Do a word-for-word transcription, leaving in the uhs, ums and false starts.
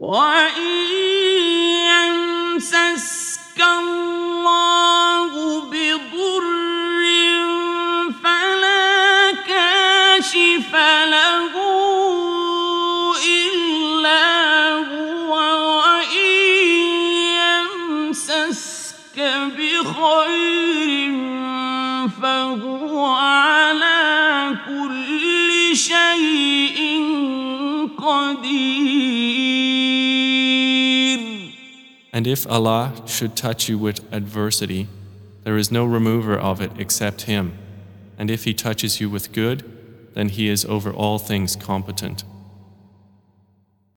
وَإِن يَمْسَسْكَ اللَّهُ بِضُرٍّ فَلَا كَاشِفَ لَهُ إِلَّا هُوَ وَإِن يَمْسَسْكَ بِخَيْرٍ فَهُوَ عَلَى كُلِّ شَيْءٍ قَدِيرٌ. And if Allah should touch you with adversity, there is no remover of it except Him. And if He touches you with good, then He is over all things competent.